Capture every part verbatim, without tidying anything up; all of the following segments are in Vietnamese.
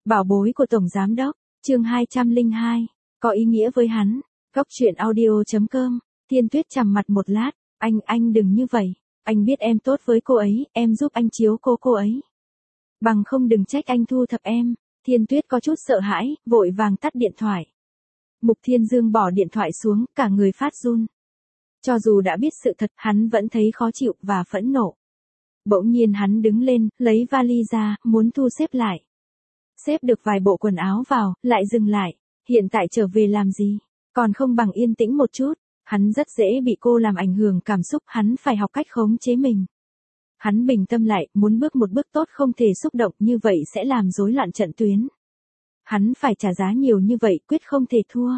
Bảo bối của Tổng Giám Đốc, chương hai trăm lẻ hai, có ý nghĩa với hắn. Góc truyện audio chấm com, Thiên Tuyết trầm mặt một lát, anh, anh đừng như vậy, anh biết em tốt với cô ấy, em giúp anh chiếu cô cô ấy. Bằng không đừng trách anh thu thập em. Thiên Tuyết có chút sợ hãi, vội vàng tắt điện thoại. Mục Thiên Dương bỏ điện thoại xuống, cả người phát run. Cho dù đã biết sự thật, hắn vẫn thấy khó chịu và phẫn nộ. Bỗng nhiên hắn đứng lên, lấy vali ra, muốn thu xếp lại. Xếp được vài bộ quần áo vào, lại dừng lại. Hiện tại trở về làm gì? Còn không bằng yên tĩnh một chút. Hắn rất dễ bị cô làm ảnh hưởng cảm xúc, hắn phải học cách khống chế mình. Hắn bình tâm lại, muốn bước một bước tốt không thể xúc động, như vậy sẽ làm rối loạn trận tuyến. Hắn phải trả giá nhiều như vậy, quyết không thể thua.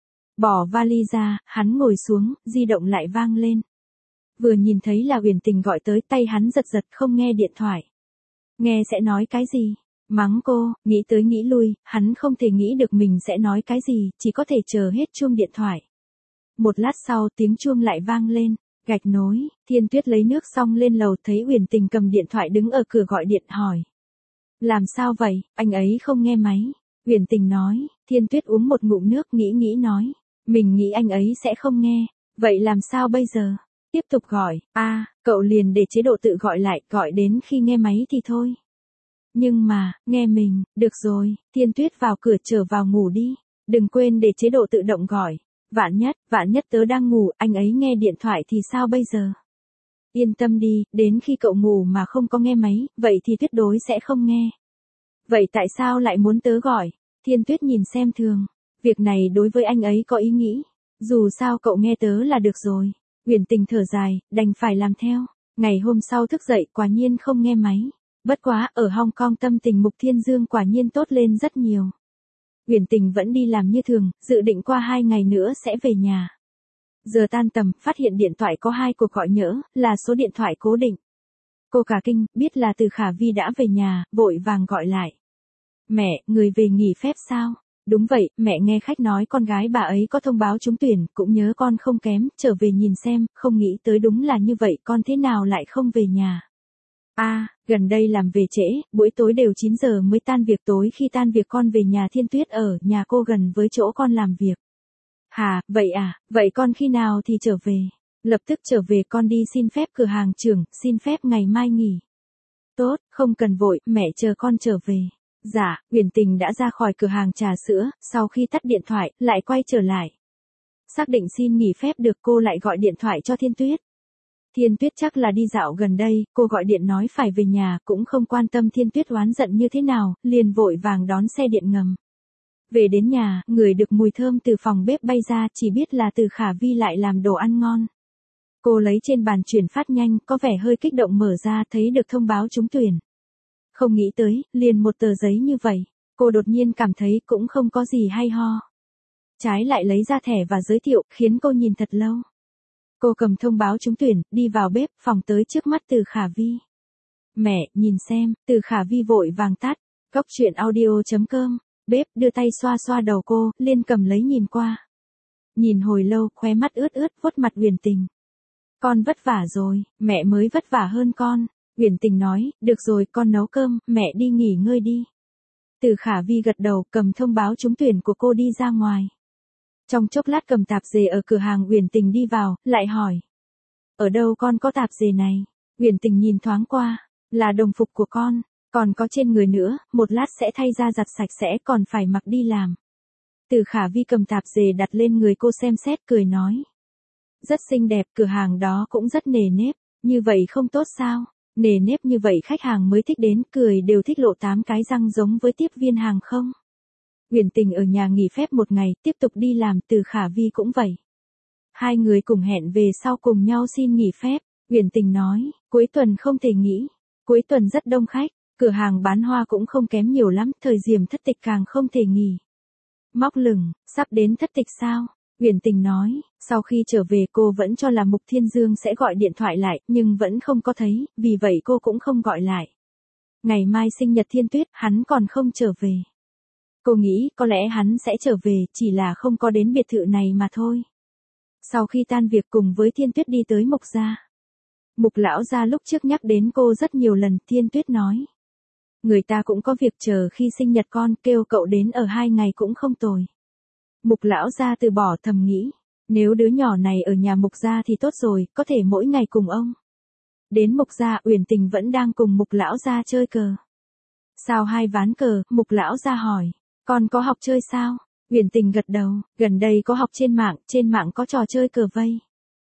Bỏ vali ra, hắn ngồi xuống, di động lại vang lên. Vừa nhìn thấy là Uyển Tình gọi tới, tay hắn giật giật không nghe điện thoại. Nghe sẽ nói cái gì? Mắng cô, nghĩ tới nghĩ lui, hắn không thể nghĩ được mình sẽ nói cái gì, chỉ có thể chờ hết chuông điện thoại. Một lát sau tiếng chuông lại vang lên, gạch nối, Thiên Tuyết lấy nước xong lên lầu thấy Uyển Tình cầm điện thoại đứng ở cửa gọi điện hỏi. Làm sao vậy, anh ấy không nghe máy. Uyển Tình nói, Thiên Tuyết uống một ngụm nước nghĩ nghĩ nói, mình nghĩ anh ấy sẽ không nghe, vậy làm sao bây giờ? Tiếp tục gọi, a à, cậu liền để chế độ tự gọi lại, gọi đến khi nghe máy thì thôi. Nhưng mà, nghe mình, được rồi, Thiên Tuyết vào cửa trở vào ngủ đi, đừng quên để chế độ tự động gọi. Vạn nhất, vạn nhất tớ đang ngủ, anh ấy nghe điện thoại thì sao bây giờ? Yên tâm đi, đến khi cậu ngủ mà không có nghe máy, vậy thì tuyệt đối sẽ không nghe. Vậy tại sao lại muốn tớ gọi? Thiên Tuyết nhìn xem thường. Việc này đối với anh ấy có ý nghĩ. Dù sao cậu nghe tớ là được rồi. Uyển Tình thở dài, đành phải làm theo. Ngày hôm sau thức dậy quả nhiên không nghe máy. Bất quá, ở Hong Kong tâm tình Mục Thiên Dương quả nhiên tốt lên rất nhiều. Uyển Tình vẫn đi làm như thường, dự định qua hai ngày nữa sẽ về nhà. Giờ tan tầm, phát hiện điện thoại có hai cuộc gọi nhỡ, là số điện thoại cố định. Cô cả kinh, biết là Từ Khả Vi đã về nhà, vội vàng gọi lại. Mẹ, người về nghỉ phép sao? Đúng vậy, mẹ nghe khách nói con gái bà ấy có thông báo trúng tuyển, cũng nhớ con không kém, trở về nhìn xem, không nghĩ tới đúng là như vậy, con thế nào lại không về nhà? A, à, gần đây làm về trễ, buổi tối đều chín giờ mới tan việc, tối khi tan việc con về nhà Thiên Tuyết ở nhà cô gần với chỗ con làm việc. Hà, vậy à, vậy con khi nào thì trở về? Lập tức trở về, con đi xin phép cửa hàng trưởng, xin phép ngày mai nghỉ. Tốt, không cần vội, mẹ chờ con trở về. Dạ, Uyển Tình đã ra khỏi cửa hàng trà sữa, sau khi tắt điện thoại, lại quay trở lại. Xác định xin nghỉ phép được, cô lại gọi điện thoại cho Thiên Tuyết. Thiên Tuyết chắc là đi dạo gần đây, cô gọi điện nói phải về nhà, cũng không quan tâm Thiên Tuyết oán giận như thế nào, liền vội vàng đón xe điện ngầm. Về đến nhà, ngửi được mùi thơm từ phòng bếp bay ra, chỉ biết là Từ Khả Vi lại làm đồ ăn ngon. Cô lấy trên bàn chuyển phát nhanh, có vẻ hơi kích động mở ra, thấy được thông báo trúng tuyển. Không nghĩ tới, liền một tờ giấy như vậy, cô đột nhiên cảm thấy cũng không có gì hay ho. Trái lại lấy ra thẻ và giới thiệu, khiến cô nhìn thật lâu. Cô cầm thông báo trúng tuyển, đi vào bếp, phòng tới trước mắt Từ Khả Vi. Mẹ, nhìn xem, Từ Khả Vi vội vàng tắt. Góc truyện audio chấm com, bếp đưa tay xoa xoa đầu cô, liên cầm lấy nhìn qua. Nhìn hồi lâu, khóe mắt ướt ướt, vuốt mặt Uyển Tình. Con vất vả rồi, mẹ mới vất vả hơn con. Uyển Tình nói, được rồi, con nấu cơm, mẹ đi nghỉ ngơi đi. Từ Khả Vi gật đầu, cầm thông báo trúng tuyển của cô đi ra ngoài. Trong chốc lát cầm tạp dề ở cửa hàng, Uyển Tình đi vào, lại hỏi. Ở đâu con có tạp dề này? Uyển Tình nhìn thoáng qua, là đồng phục của con, còn có trên người nữa, một lát sẽ thay ra giặt sạch sẽ, còn phải mặc đi làm. Từ Khả Vi cầm tạp dề đặt lên người cô xem xét, cười nói. Rất xinh đẹp, cửa hàng đó cũng rất nề nếp, như vậy không tốt sao? Nề nếp như vậy khách hàng mới thích đến, cười đều thích lộ tám cái răng giống với tiếp viên hàng không? Uyển Tình ở nhà nghỉ phép một ngày, tiếp tục đi làm, Từ Khả Vi cũng vậy. Hai người cùng hẹn về sau cùng nhau xin nghỉ phép. Uyển Tình nói, cuối tuần không thể nghỉ. Cuối tuần rất đông khách, cửa hàng bán hoa cũng không kém nhiều lắm, thời điểm thất tịch càng không thể nghỉ. Móc lửng, sắp đến thất tịch sao? Uyển Tình nói, sau khi trở về cô vẫn cho là Mục Thiên Dương sẽ gọi điện thoại lại, nhưng vẫn không có thấy, vì vậy cô cũng không gọi lại. Ngày mai sinh nhật Thiên Tuyết, hắn còn không trở về. Cô nghĩ có lẽ hắn sẽ trở về, chỉ là không có đến biệt thự này mà thôi. Sau khi tan việc cùng với Thiên Tuyết đi tới Mục gia. Mục lão gia lúc trước nhắc đến cô rất nhiều lần, Thiên Tuyết nói. Người ta cũng có việc chờ khi sinh nhật con, kêu cậu đến ở hai ngày cũng không tồi. Mục lão gia từ bỏ thầm nghĩ. Nếu đứa nhỏ này ở nhà Mục gia thì tốt rồi, có thể mỗi ngày cùng ông. Đến Mục gia, Uyển Tình vẫn đang cùng Mục lão gia chơi cờ. Sao hai ván cờ, Mục lão gia hỏi. Con có học chơi sao? Uyển Tình gật đầu, gần đây có học trên mạng, trên mạng có trò chơi cờ vây.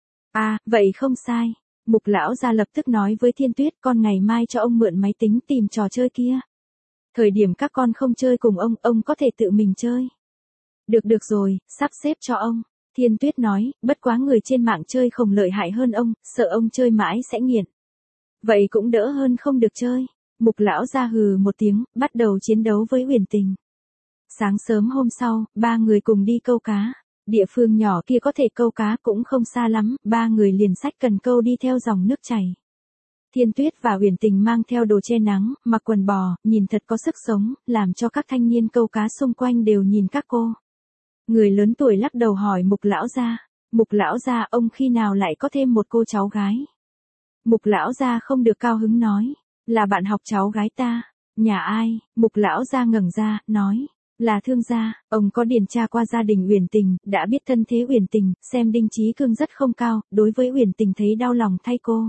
À, vậy không sai. Mục lão gia lập tức nói với Thiên Tuyết, con ngày mai cho ông mượn máy tính tìm trò chơi kia. Thời điểm các con không chơi cùng ông, ông có thể tự mình chơi. Được được rồi, sắp xếp cho ông. Thiên Tuyết nói, bất quá người trên mạng chơi không lợi hại hơn ông, sợ ông chơi mãi sẽ nghiện. Vậy cũng đỡ hơn không được chơi. Mục lão gia hừ một tiếng, bắt đầu chiến đấu với Uyển Tình. Sáng sớm hôm sau, ba người cùng đi câu cá. Địa phương nhỏ kia có thể câu cá cũng không xa lắm, ba người liền xách cần câu đi theo dòng nước chảy. Thiên Tuyết và Uyển Tình mang theo đồ che nắng, mặc quần bò, nhìn thật có sức sống, làm cho các thanh niên câu cá xung quanh đều nhìn các cô. Người lớn tuổi lắc đầu hỏi Mục lão gia, Mục lão gia, ông khi nào lại có thêm một cô cháu gái? Mục lão gia không được cao hứng nói, là bạn học cháu gái ta. Nhà ai? Mục lão gia ngẩng ra, nói, là Thương gia. Ông có điều tra qua gia đình Uyển Tình, đã biết thân thế Uyển Tình, xem Đinh Chí Cương rất không cao, đối với Uyển Tình thấy đau lòng thay cô.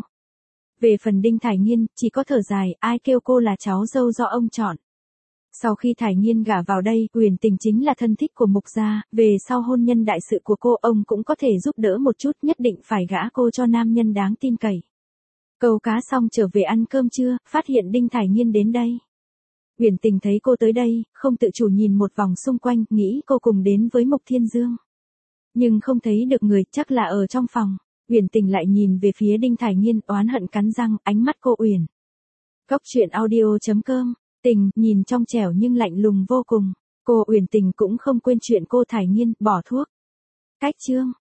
Về phần Đinh Thải Nghiên, chỉ có thở dài, ai kêu cô là cháu dâu do ông chọn. Sau khi Thải Nghiên gả vào đây, Uyển Tình chính là thân thích của Mục gia, về sau hôn nhân đại sự của cô, ông cũng có thể giúp đỡ một chút, nhất định phải gả cô cho nam nhân đáng tin cậy. Câu cá xong trở về ăn cơm trưa, phát hiện Đinh Thải Nghiên đến đây. Uyển Tình thấy cô tới đây, không tự chủ nhìn một vòng xung quanh, nghĩ cô cùng đến với Mục Thiên Dương. Nhưng không thấy được người, chắc là ở trong phòng. Uyển Tình lại nhìn về phía Đinh Thải Nghiên, oán hận cắn răng, ánh mắt cô Uyển. Góc truyện audio chấm com, Tình, nhìn trong trẻo nhưng lạnh lùng vô cùng. Cô Uyển Tình cũng không quên chuyện cô Thải Nghiên, bỏ thuốc. Cách chương.